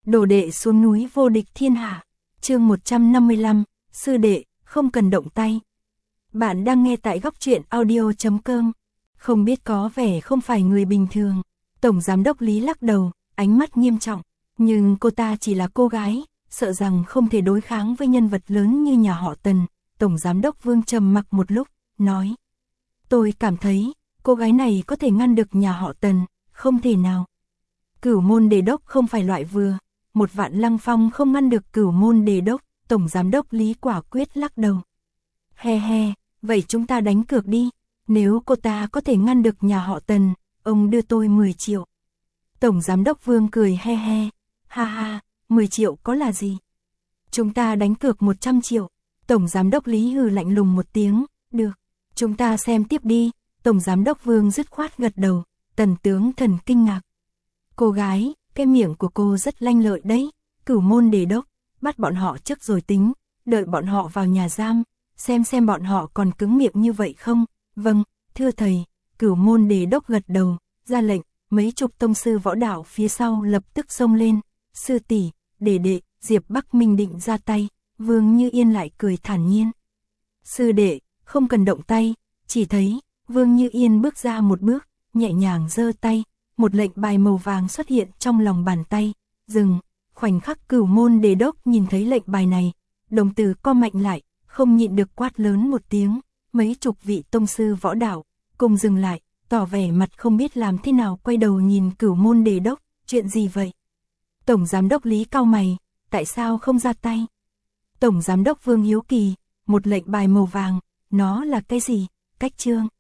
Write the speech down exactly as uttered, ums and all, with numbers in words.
Đồ đệ xuống núi vô địch thiên hạ. Chương một trăm năm mươi lăm, sư đệ, không cần động tay. Bạn đang nghe tại góc truyện audio chấm com. Không biết có vẻ không phải người bình thường. Tổng giám đốc Lý lắc đầu, ánh mắt nghiêm trọng. Nhưng cô ta chỉ là cô gái, sợ rằng không thể đối kháng với nhân vật lớn như nhà họ Tần. Tổng giám đốc Vương trầm mặc một lúc, nói. Tôi cảm thấy, cô gái này có thể ngăn được nhà họ Tần, không thể nào. Cửu môn đề đốc không phải loại vừa, một vạn lăng phong không ngăn được cửu môn đề đốc, tổng giám đốc Lý quả quyết lắc đầu. He he, vậy chúng ta đánh cược đi, nếu cô ta có thể ngăn được nhà họ Tần, ông đưa tôi mười triệu. Tổng giám đốc Vương cười he he, ha ha, mười triệu có là gì? Chúng ta đánh cược một trăm triệu, tổng giám đốc Lý hừ lạnh lùng một tiếng, được, chúng ta xem tiếp đi, tổng giám đốc Vương dứt khoát gật đầu, Tần tướng thần kinh ngạc. Cô gái, cái miệng của cô rất lanh lợi đấy, cửu môn đề đốc, bắt bọn họ trước rồi tính, đợi bọn họ vào nhà giam, xem xem bọn họ còn cứng miệng như vậy không, vâng, thưa thầy, cửu môn đề đốc gật đầu, ra lệnh, mấy chục tông sư võ đạo phía sau lập tức xông lên, sư tỷ, đệ đệ, Diệp Bắc Minh định ra tay, Vương Như Yên lại cười thản nhiên. Sư đệ, không cần động tay, chỉ thấy, Vương Như Yên bước ra một bước, nhẹ nhàng giơ tay, một lệnh bài màu vàng xuất hiện trong lòng bàn tay, dừng, khoảnh khắc cửu môn đề đốc nhìn thấy lệnh bài này, đồng tử co mạnh lại, không nhịn được quát lớn một tiếng, mấy chục vị tông sư võ đạo, cùng dừng lại, tỏ vẻ mặt không biết làm thế nào quay đầu nhìn cửu môn đề đốc, chuyện gì vậy? Tổng giám đốc Lý cau mày, tại sao không ra tay? Tổng giám đốc Vương hiếu kỳ, một lệnh bài màu vàng, nó là cái gì? Cách chương.